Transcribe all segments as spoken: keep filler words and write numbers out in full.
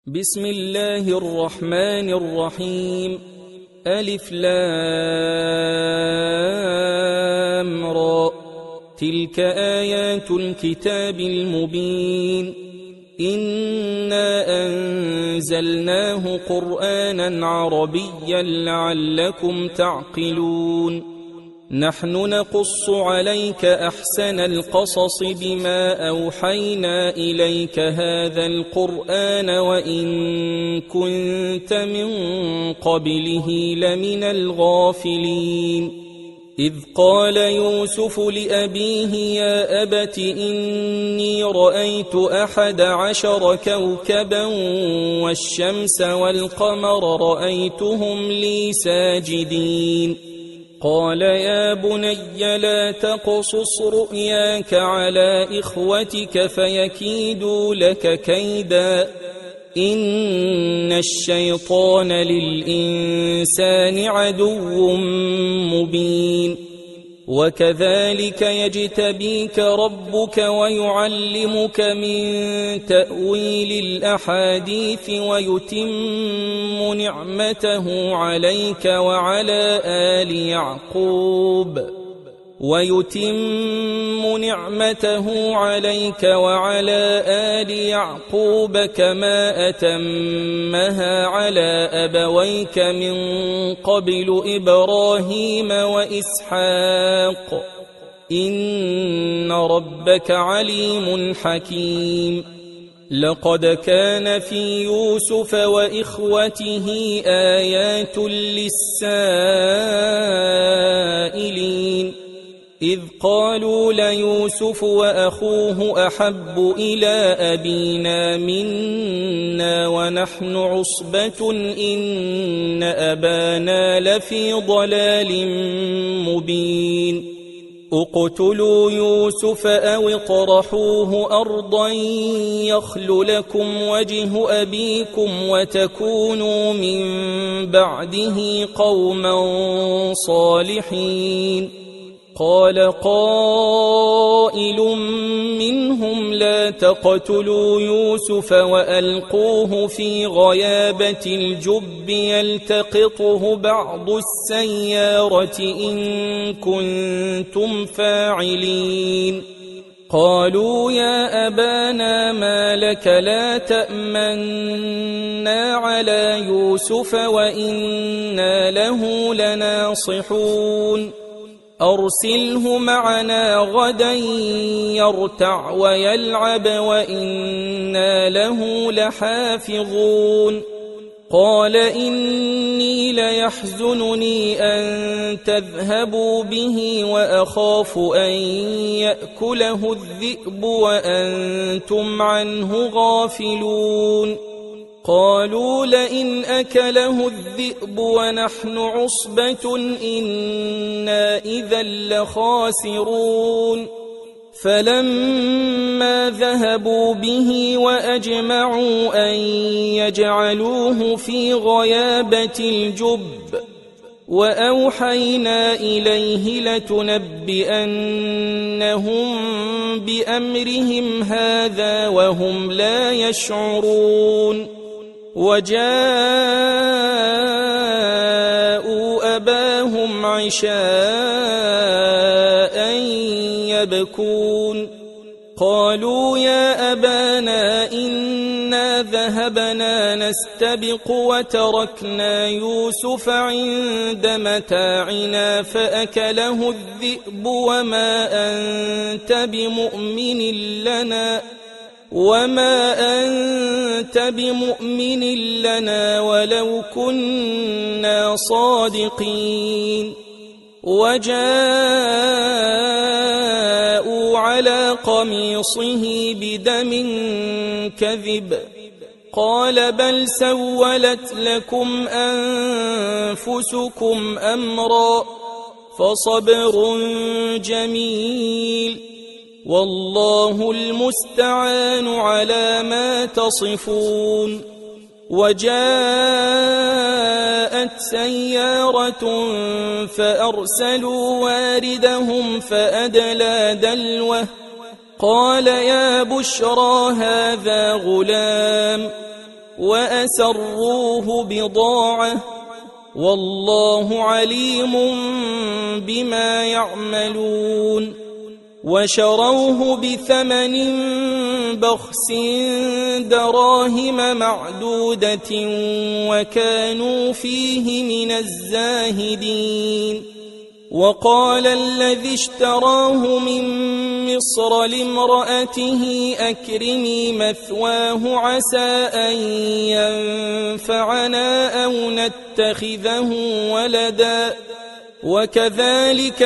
بسم الله الرحمن الرحيم. ألف لام را. تلك آيات الكتاب المبين. إنا أنزلناه قرآنا عربيا لعلكم تعقلون. نحن نقص عليك أحسن القصص بما أوحينا إليك هذا القرآن وإن كنت من قبله لمن الغافلين. إذ قال يوسف لأبيه يا أبت إني رأيت أحد عشر كوكبا والشمس والقمر رأيتهم لي ساجدين. قال يا بني لا تقصص رؤياك على إخوتك فيكيدوا لك كيدا إن الشيطان للإنسان عدو مبين. وكذلك يجتبيك ربك ويعلمك من تأويل الأحاديث ويتم نعمته عليك وعلى آل يعقوب ويتم نعمته عليك وعلى آل يعقوب كما أتمها على أبويك من قبل إبراهيم وإسحاق إن ربك عليم حكيم. لقد كان في يوسف وإخوته آيات للسائلين إذ قالوا ليوسف وأخوه أحب إلى أبينا منا ونحن عصبة إن أبانا لفي ضلال مبين. اقتلوا يوسف أو اطرحوه أرضا يخل لكم وجه أبيكم وتكونوا من بعده قوما صالحين. قال قائل منهم لا تقتلوا يوسف وألقوه في غيابة الجب يلتقطه بعض السيارة إن كنتم فاعلين. قالوا يا أبانا ما لك لا تأمنا على يوسف وإنا له لناصحون. أرسله معنا غدا يرتع ويلعب وإنا له لحافظون. قال إني ليحزنني أن تذهبوا به وأخاف أن يأكله الذئب وأنتم عنه غافلون. قالوا لئن أكله الذئب ونحن عصبة إنا إذا لخاسرون. فلما ذهبوا به وأجمعوا أن يجعلوه في غيابة الجب وأوحينا إليه لتنبئنهم بأمرهم هذا وهم لا يشعرون. وجاءوا أباهم عشاء يبكون. قالوا يا أبانا إنا ذهبنا نستبق وتركنا يوسف عند متاعنا فأكله الذئب وما أنت بمؤمن لنا وما أنت بمؤمن لنا ولو كنا صادقين. وجاءوا على قميصه بدم كذب قال بل سولت لكم أنفسكم أمرا فصبر جميل والله المستعان على ما تصفون. وجاءت سيارة فأرسلوا واردهم فأدلى دلوه قال يا بشرى هذا غلام وأسروه بضاعة والله عليم بما يعملون وشروه بثمن بخس دراهم معدودة وكانوا فيه من الزاهدين وقال الذي اشتراه من مصر لامرأته أكرمي مثواه عسى أن ينفعنا أو نتخذه ولدا وكذلك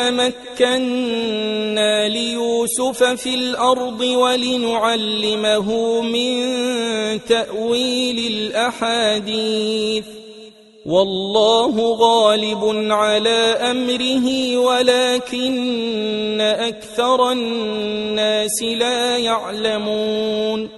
مكنا ليوسف في الأرض ولنعلمه من تأويل الأحاديث والله غالب على أمره ولكن أكثر الناس لا يعلمون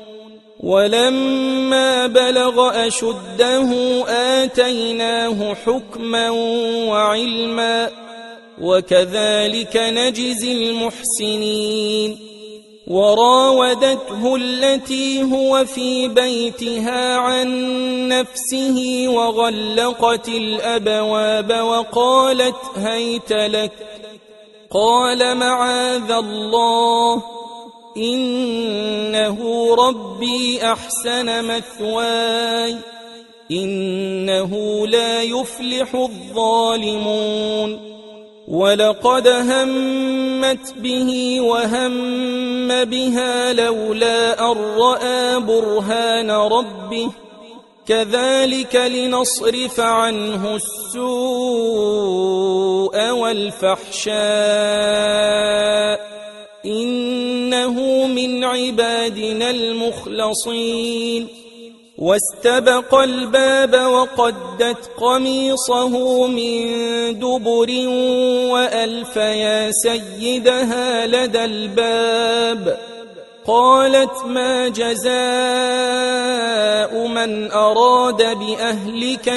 ولما بلغ أشده آتيناه حكما وعلما وكذلك نجزي المحسنين وراودته التي هو في بيتها عن نفسه وغلقت الأبواب وقالت هيت لك قال معاذ الله إنه ربي أحسن مثواي إنه لا يفلح الظالمون ولقد همت به وهم بها لولا أن رأى برهان ربه كذلك لنصرف عنه السوء والفحشاء إنه من عبادنا المخلصين واستبق الباب وقدت قميصه من دبر وألف يا سيدها لدى الباب قالت ما جزاء من أراد بأهلك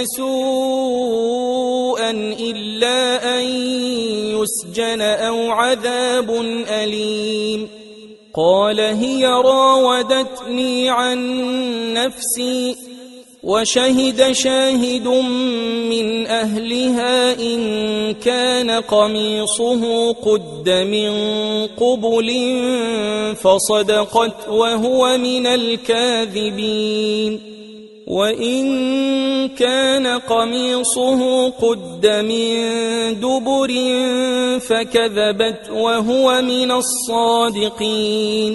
سوءا إلا أن يسجن أو عذاب أليم قال هي راودتني عن نفسي وشهد شاهد من أهلها إن كان قميصه قد من قبل فصدقت وهو من الكاذبين وإن كان قميصه قد من دبر فكذبت وهو من الصادقين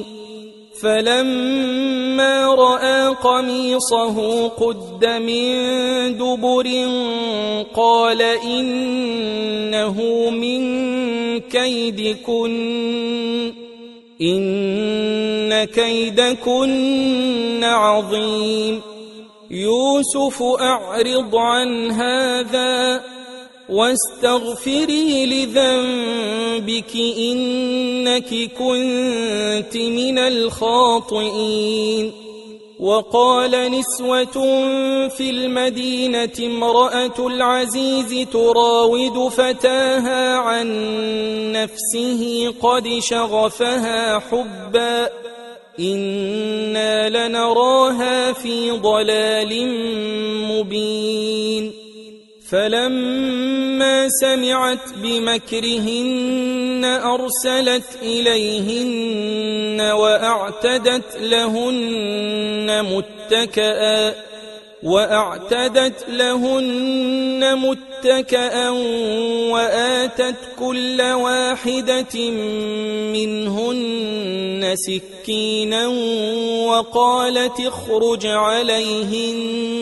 فلما رأى قميصه قد من دبر قال إنه من كيدكن إن كيدكن عظيم يوسف أعرض عن هذا واستغفري لذنبك إنك كنت من الخاطئين وقال نسوة في المدينة امرأة العزيز تراود فتاها عن نفسه قد شغفها حبا إنا لنراها في ضلال مبين فلما سمعت بمكرهن أرسلت إليهن وأعتدت لهن متكئا وأعتدت لهن متكئا وآتت كل واحدة منهن سكينا وقالت اخرج عليهن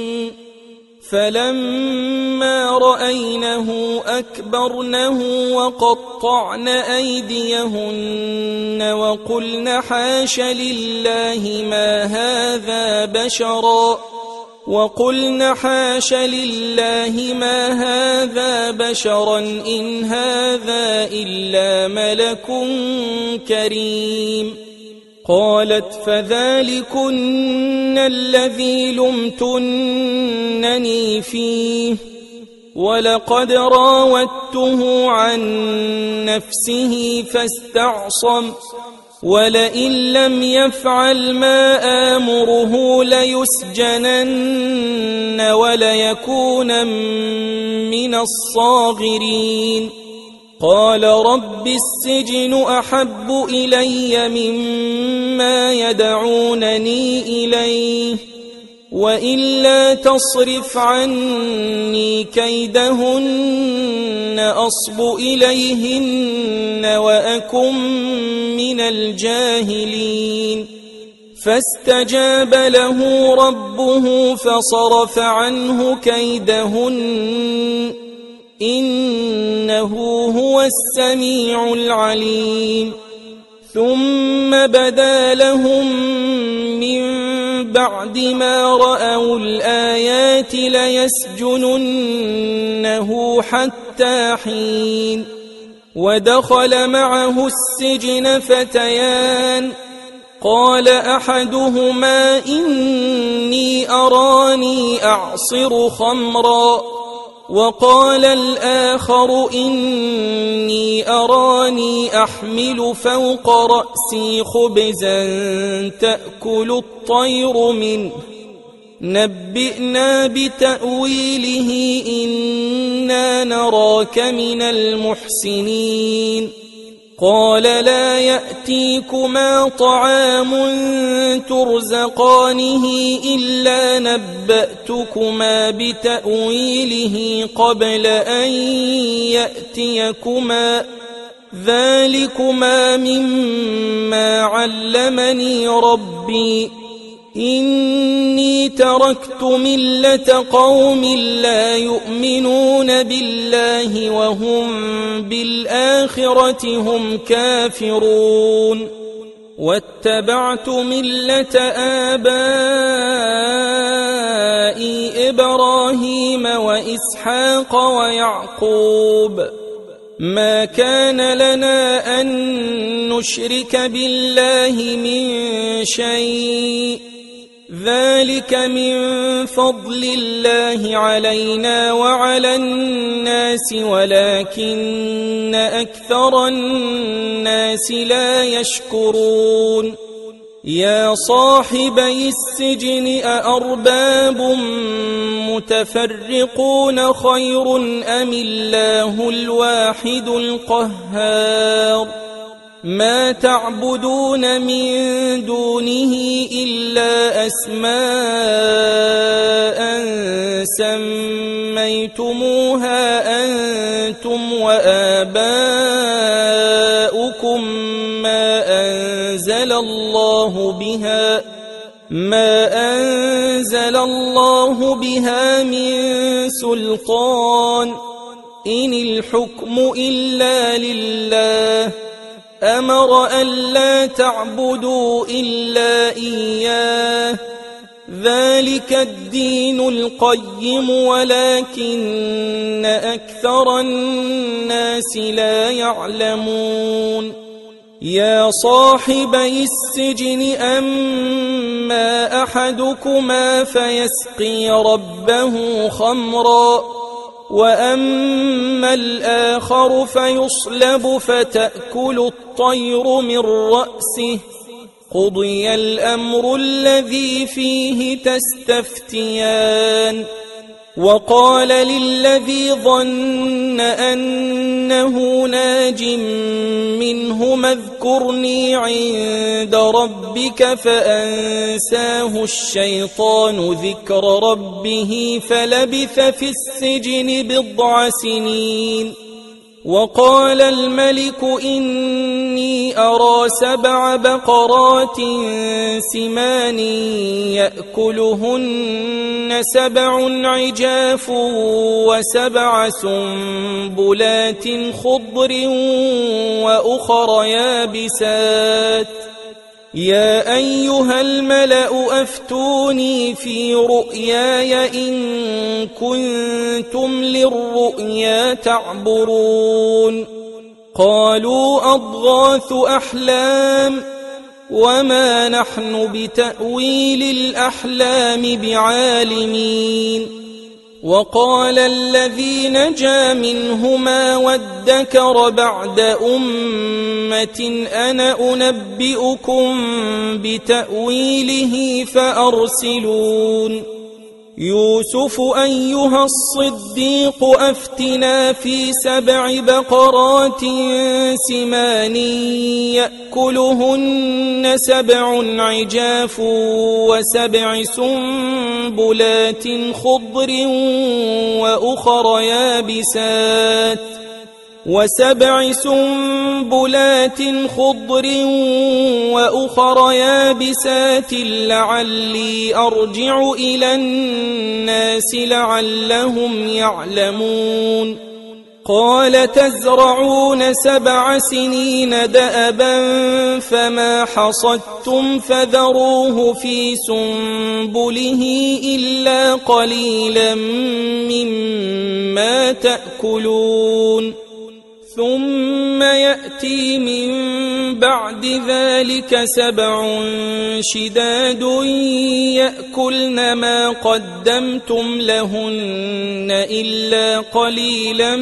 فلما رأينه أكبرنه وقطعن أيديهن وقلن حاش لله ما هذا بشرا وقلن حاش لله ما هذا بشرا إن هذا إلا ملك كريم قالت فذلكن الذي لمتنني فيه ولقد راودته عن نفسه فاستعصم ولئن لم يفعل ما آمره ليسجنن وليكونن من الصاغرين قال رب السجن أحب إلي مما يدعونني إليه وإلا تصرف عني كيدهن أصب إليهن وأكن من الجاهلين فاستجاب له ربه فصرف عنه كيدهن إنه هو السميع العليم ثم بدا لهم من بعد ما رأوا الآيات ليسجننه حتى حين ودخل معه السجن فتيان قال أحدهما إني أراني أعصر خمرا وقال الآخر إني أراني أحمل فوق رأسي خبزا تأكل الطير منه نبئنا بتأويله إنا نراك من المحسنين قال لا يأتيكما طعام ترزقانه إلا نبأتكما بتأويله قبل أن يأتيكما ذلكما مما علمني ربي إني تركت ملة قوم لا يؤمنون بالله وهم بالآخرة هم كافرون واتبعت ملة آبائي إبراهيم وإسحاق ويعقوب ما كان لنا أن نشرك بالله من شيء ذلك من فضل الله علينا وعلى الناس ولكن أكثر الناس لا يشكرون يا صاحبي السجن أأرباب متفرقون خير أم الله الواحد القهار ما تعبدون من دونه إلا أسماء سميتموها أنتم وآباؤكم ما أنزل الله بها ما أنزل الله بها من سلطان إن الحكم إلا لله أمر ألا تعبدوا إلا إياه ذلك الدين القيم ولكن أكثر الناس لا يعلمون يا صاحبي السجن أما أحدكما فيسقي ربه خمرا وأما الآخر فيصلب فتأكل الطير من رأسه قضي الأمر الذي فيه تستفتيان وقال للذي ظن أنه ناج منهما اذكرني عند ربك فأنساه الشيطان ذكر ربه فلبث في السجن بضع سنين وقال الملك إني أرى سبع بقرات سمان يأكلهن سبع عجاف وسبع سنبلات خضر وأخر يابسات يا أيها الملأ أفتوني في رؤياي إن كنتم للرؤيا تعبرون قالوا أضغاث أحلام وما نحن بتأويل الأحلام بعالمين وقال الذي نجا منهما وادكر بعد أمة أنا أنبئكم بتأويله فأرسلون يوسف أيها الصديق أفتنا في سبع بقرات سمان يأكلهن سبع عجاف وسبع سنبلات خضر وأخر يابسات وسبع سنبلات خضر وأخر يابسات لعلي أرجع إلى الناس لعلهم يعلمون قال تزرعون سبع سنين دأبا فما حصدتم فذروه في سنبله إلا قليلا مما تأكلون ثم يأتي من بعد ذلك سبع شداد يأكلن ما قدمتم لهن إلا قليلا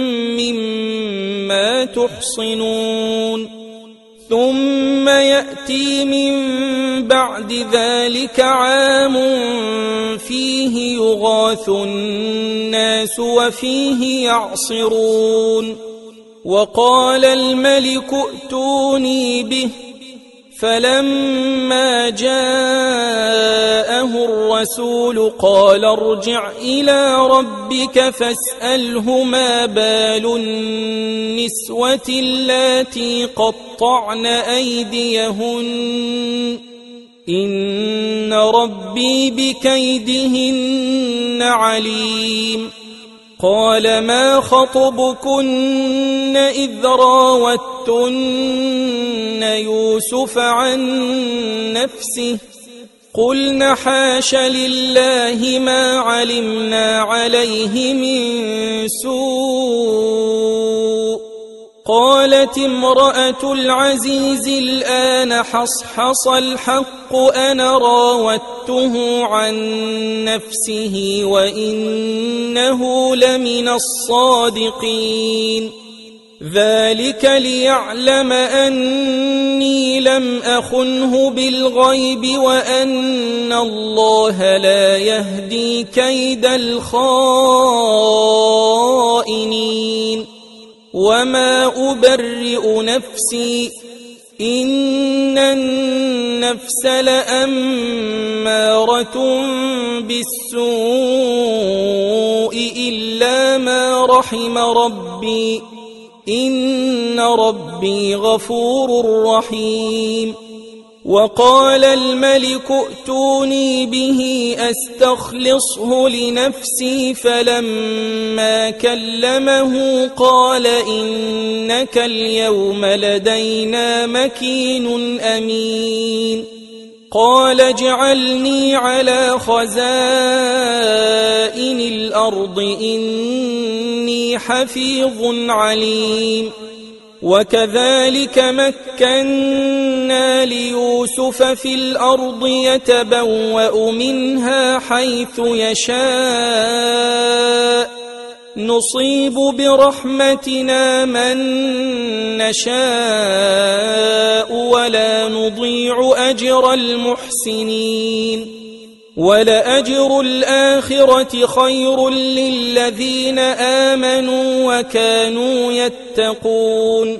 مما تحصنون ثم يأتي من بعد ذلك عام فيه يغاث الناس وفيه يعصرون وقال الملك ائتوني به فلما جاءه الرسول قال ارجع إلى ربك فاسأله ما بال النسوة اللاتي قطعن أيديهن إن ربي بكيدهن عليم قال ما خطبكن إذ راوتن يوسف عن نفسه قلن حاش لله ما علمنا عليه من سوء قالت امرأة العزيز الآن حصحص الحق أنا راودته عن نفسه وإنه لمن الصادقين ذلك ليعلم أني لم أخنه بالغيب وأن الله لا يهدي كيد الخائنين وما أبرئ نفسي إن النفس لأمارة بالسوء إلا ما رحم ربي إن ربي غفور رحيم وقال الملك ائتوني به أستخلصه لنفسي فلما كلمه قال إنك اليوم لدينا مكين أمين قال اجعلني على خزائن الأرض إني حفيظ عليم وكذلك مكنا ليوسف في الأرض يتبوأ منها حيث يشاء نصيب برحمتنا من نشاء ولا نضيع أجر المحسنين ولأجر الآخرة خير للذين آمنوا وكانوا يتقون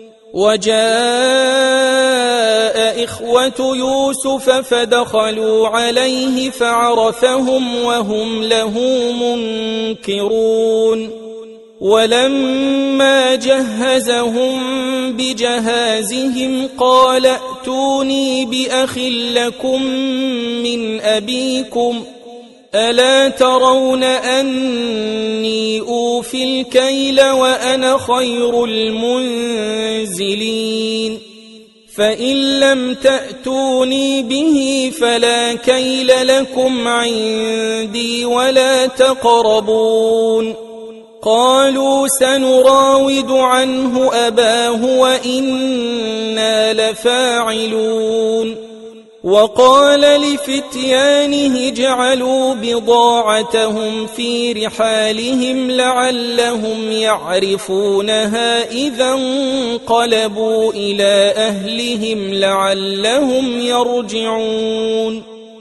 وجاء إخوة يوسف فدخلوا عليه فعرفهم وهم له منكرون ولما جهزهم بجهازهم قال ائتوني بأخ لكم من أبيكم ألا ترون أني أوفي الكيل وأنا خير المنزلين فإن لم تأتوني به فلا كيل لكم عندي ولا تقربون قالوا سنراود عنه أباه وإنا لفاعلون وقال لفتيانه اجعلوا بضاعتهم في رحالهم لعلهم يعرفونها إذا انقلبوا إلى أهلهم لعلهم يرجعون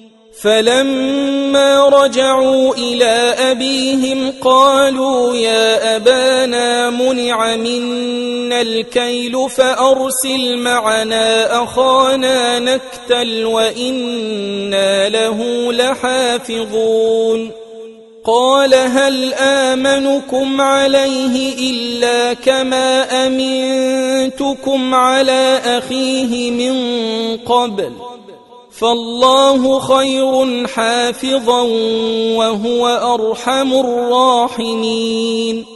فلما رجعوا إلى أبيهم قالوا يا أبانا منع منا الكيل فأرسل معنا أخانا نكتل وإنا له لحافظون قال هل آمنكم عليه إلا كما أمنتكم على أخيه من قبل فالله خير حافظا وهو أرحم الراحمين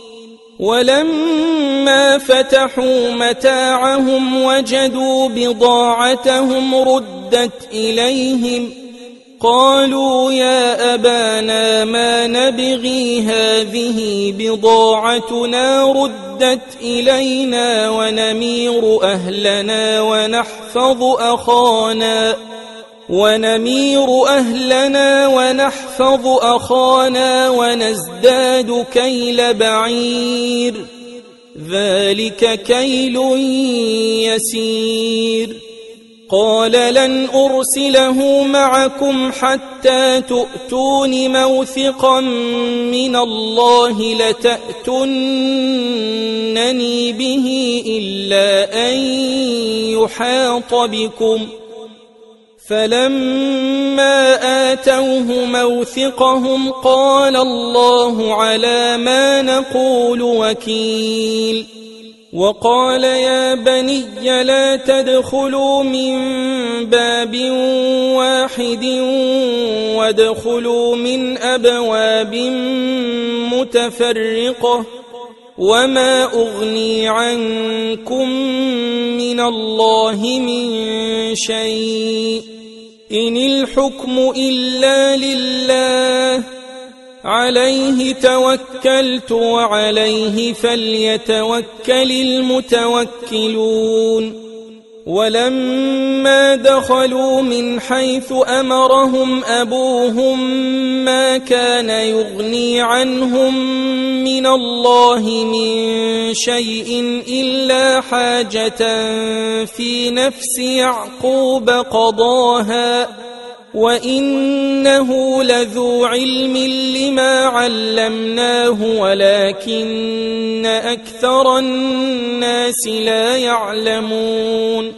ولما فتحوا متاعهم وجدوا بضاعتهم ردت إليهم قالوا يا أبانا ما نبغي هذه بضاعتنا ردت إلينا ونمير أهلنا ونحفظ أخانا ونمير أهلنا ونحفظ أخانا ونزداد كيل بعير ذلك كيل يسير قال لن أرسله معكم حتى تؤتون موثقا من الله لتأتونني به إلا أن يحاط بكم فلما آتوه موثقهم قال الله على ما نقول وكيل وقال يا بني لا تدخلوا من باب واحد وادخلوا من أبواب متفرقة وما أغني عنكم من الله من شيء إن الحكم إلا لله عليه توكلت وعليه فليتوكل المتوكلون ولما دخلوا من حيث أمرهم أبوهم ما كان يغني عنهم من الله من شيء إلا حاجة في نفس يعقوب قضاها وإنه لذو علم لما علمناه ولكن أكثر الناس لا يعلمون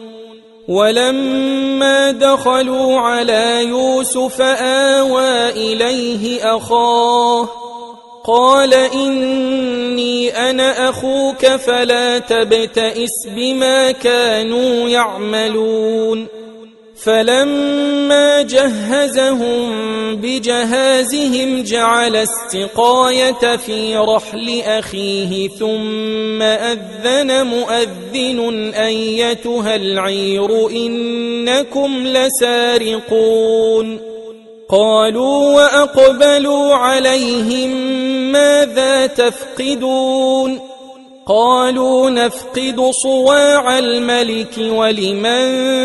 ولما دخلوا على يوسف آوى إليه أخاه قال إني أنا أخوك فلا تبتئس بما كانوا يعملون فلما جهزهم بجهازهم جعل السقاية في رحل أخيه ثم أذن مؤذن أيتها العير إنكم لسارقون قالوا وأقبلوا عليهم ماذا تفقدون قالوا نفقد صواع الملك ولمن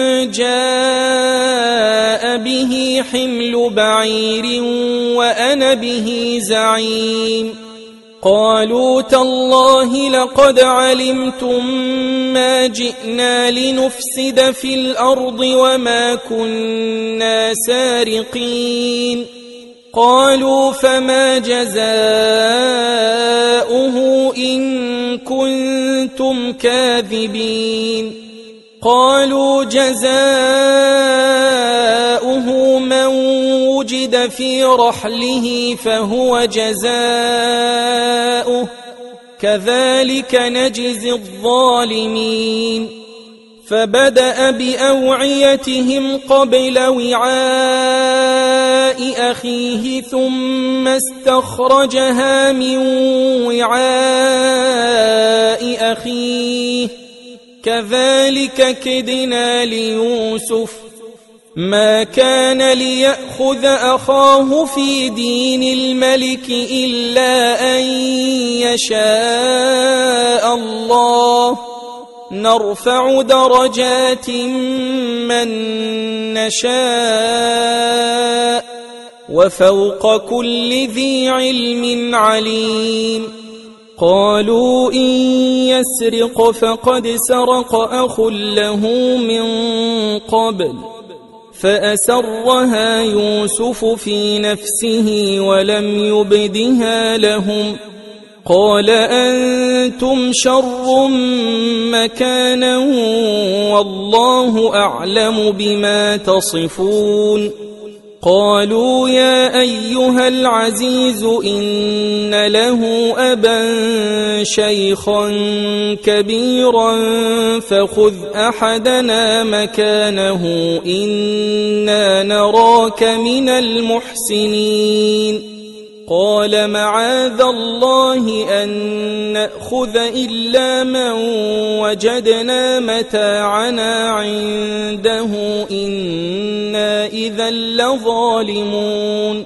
جاء به حمل بعير وأنا به زعيم قالوا تالله لقد علمتم ما جئنا لنفسد في الأرض وما كنا سارقين قالوا فما جزاؤه إن كنتم كاذبين قالوا جزاؤه من وجد في رحله فهو جزاؤه كذلك نجزي الظالمين فبدأ بأوعيتهم قبل وعاء أخيه ثم استخرجها من وعاء أخيه كذلك كدنا ليوسف ما كان ليأخذ أخاه في دين الملك إلا أن يشاء الله نرفع درجات من نشاء وفوق كل ذي علم عليم. قالوا إن يسرق فقد سرق أخ له من قبل فأسرها يوسف في نفسه ولم يبدها لهم قال أنتم شر مكانا والله أعلم بما تصفون. قالوا يا أيها العزيز إن له أبا شيخا كبيرا فخذ أحدنا مكانه إنا نراك من المحسنين. قال معاذ الله أن نأخذ إلا من وجدنا متاعنا عنده إنا إذا لظالمون.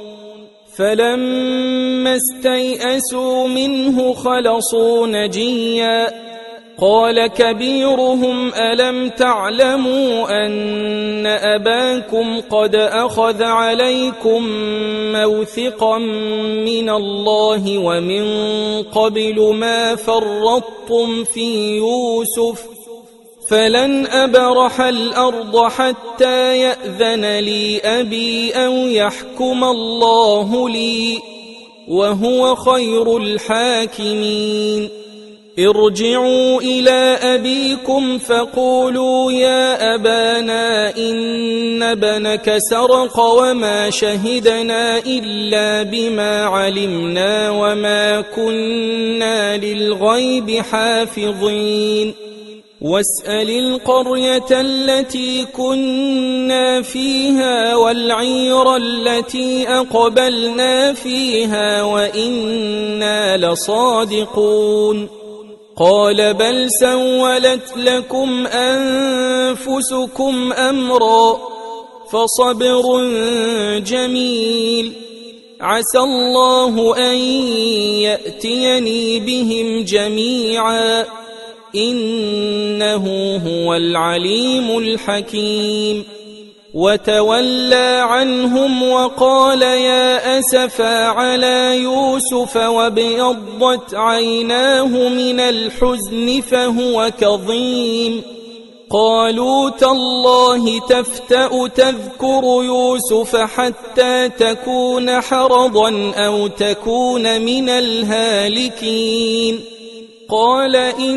فلما استيئسوا منه خلصوا نجيا قال كبيرهم ألم تعلموا أن أباكم قد أخذ عليكم موثقا من الله ومن قبل ما فرطتم في يوسف فلن أبرح الأرض حتى يأذن لي أبي أو يحكم الله لي وهو خير الحاكمين. ارجعوا إلى أبيكم فقولوا يا أبانا إن ابنك سرق وما شهدنا إلا بما علمنا وما كنا للغيب حافظين. واسأل القرية التي كنا فيها والعير التي أقبلنا فيها وإنا لصادقون. قال بل سولت لكم أنفسكم أمرا فصبر جميل عسى الله أن يأتيني بهم جميعا إنه هو العليم الحكيم. وتولى عنهم وقال يا أسفا على يوسف وابيضت عيناه من الحزن فهو كظيم. قالوا تالله تفتأ تذكر يوسف حتى تكون حرضا أو تكون من الهالكين. قال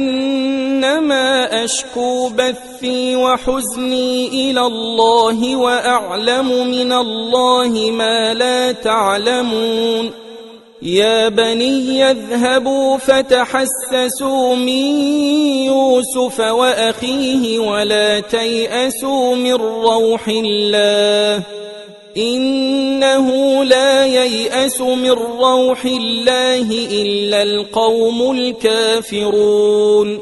إنما أشكو بثي وحزني إلى الله وأعلم من الله ما لا تعلمون. يا بني اذهبوا فتحسسوا من يوسف وأخيه ولا تيأسوا من روح الله إنه لا ييأس من روح الله إلا القوم الكافرون.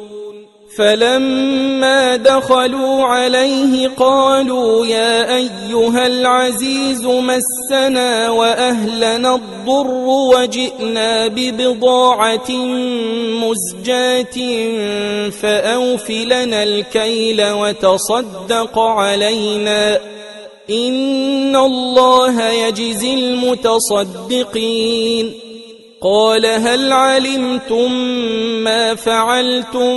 فلما دخلوا عليه قالوا يا أيها العزيز مسنا وأهلنا الضر وجئنا ببضاعة مزجاة فأوف لنا الكيل وتصدق علينا إن الله يجزي المتصدقين. قال هل علمتم ما فعلتم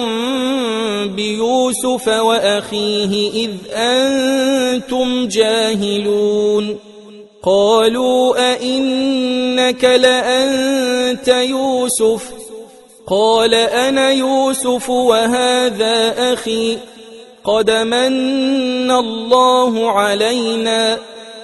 بيوسف وأخيه إذ أنتم جاهلون؟ قالوا أئنك لأنت يوسف؟ قال أنا يوسف وهذا أخي قد من الله علينا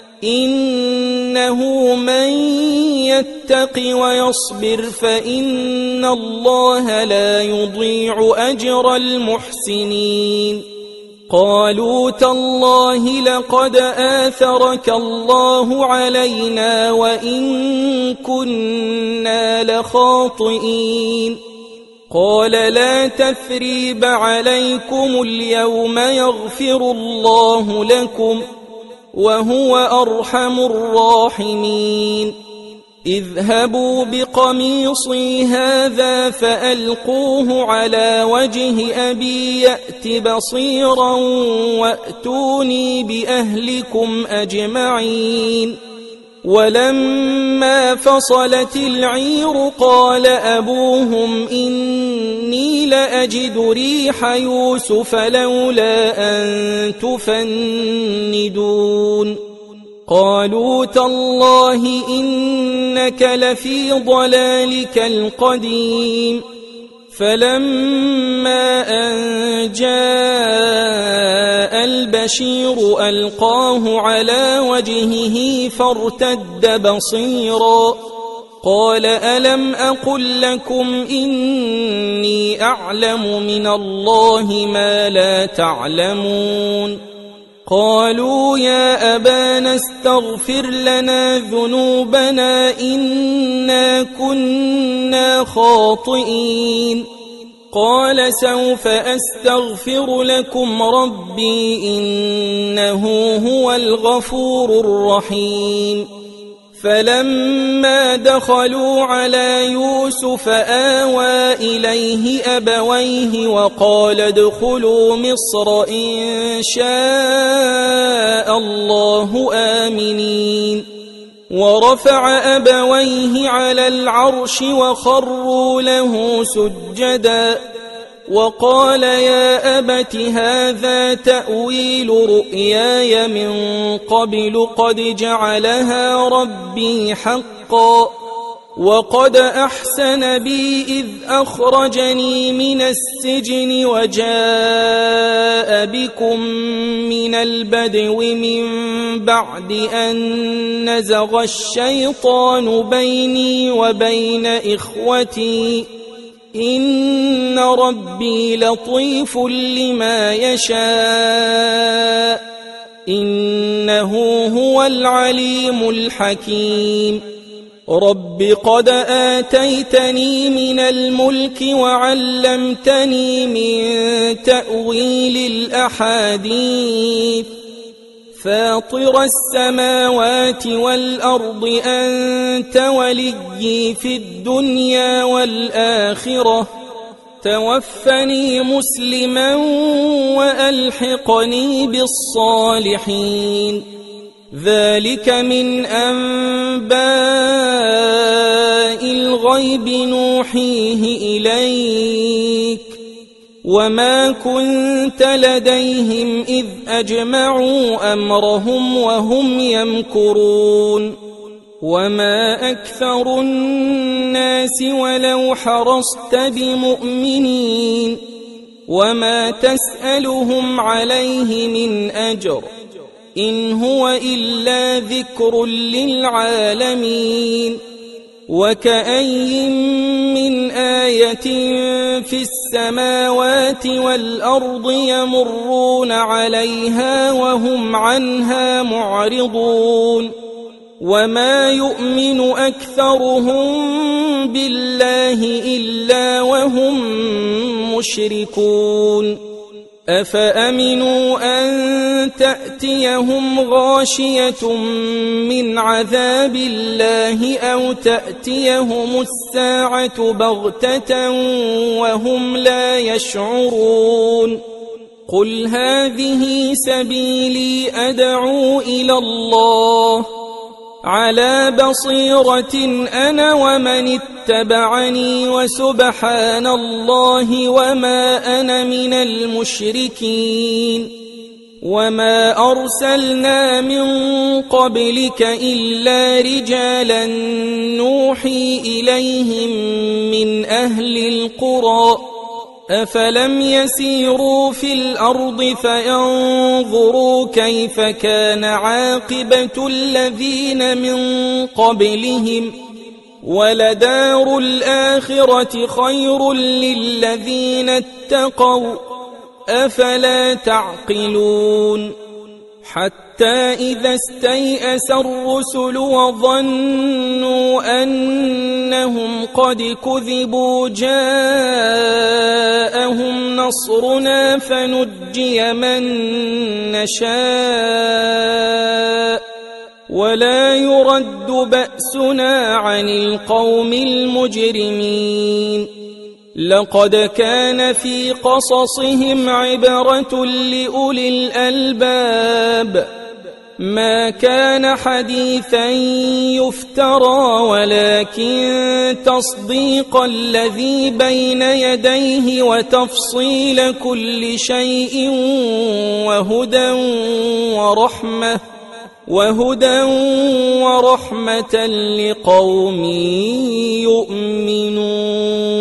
إنه من يتق ويصبر فإن الله لا يضيع أجر المحسنين. قالوا تالله لقد آثرك الله علينا وإن كنا لخاطئين. قال لا تثريب عليكم اليوم يغفر الله لكم وهو أرحم الراحمين. اذهبوا بقميصي هذا فألقوه على وجه أبي يأت بصيرا وأتوني بأهلكم أجمعين. ولما فصلت العير قال أبوهم إني لأجد ريح يوسف لولا أن تفندون. قالوا تالله إنك لفي ضلالك القديم. فلما أن جاء البشير ألقاه على وجهه فارتد بصيرا قال ألم أقل لكم إني أعلم من الله ما لا تعلمون. قالوا يا أبانا استغفر لنا ذنوبنا إنا كنا خاطئين. قال سوف أستغفر لكم ربي إنه هو الغفور الرحيم. فلما دخلوا على يوسف آوى إليه أبويه وقال ادخلوا مصر إن شاء الله آمنين. ورفع أبويه على العرش وخروا له سجدا وقال يا أبت هذا تأويل رؤياي من قبل قد جعلها ربي حقا وقد أحسن بي إذ أخرجني من السجن وجاء بكم من البدو من بعد أن نزغ الشيطان بيني وبين إخوتي إن ربي لطيف لما يشاء إنه هو العليم الحكيم. رب قد آتيتني من الملك وعلمتني من تأويل الأحاديث فاطر السماوات والأرض أنت وليي في الدنيا والآخرة توفني مسلما وألحقني بالصالحين. ذلك من أنباء الغيب نوحيه إليك وما كنت لديهم إذ أجمعوا أمرهم وهم يمكرون. وما أكثر الناس ولو حرصت بمؤمنين وما تسألهم عليه من أجر إن هو إلا ذكر للعالمين. وكأي من آية في السماوات والأرض يمرون عليها وهم عنها معرضون. وما يؤمن أكثرهم بالله إلا وهم مشركون. أفأمنوا أن تأتيهم غاشية من عذاب الله أو تأتيهم الساعة بغتة وهم لا يشعرون. قل هذه سبيلي أدعو إلى الله على بصيرة أنا ومن اتبعني وسبحان الله وما أنا من المشركين. وما أرسلنا من قبلك إلا رجالا نوحي إليهم من أهل القرى أفلم يسيروا في الأرض فينظروا كيف كان عاقبة الذين من قبلهم ولدار الآخرة خير للذين اتقوا أفلا تعقلون. حتى إذا استيأس الرسل وظنوا أنهم قد كذبوا جاءهم نصرنا فنجي من نشاء ولا يرد بأسنا عن القوم المجرمين لقد كان في قصصهم عبرة لأولي الألباب ما كان حديثا يفترى ولكن تصديق الذي بين يديه وتفصيل كل شيء وهدى ورحمة وهدى ورحمة لقوم يؤمنون.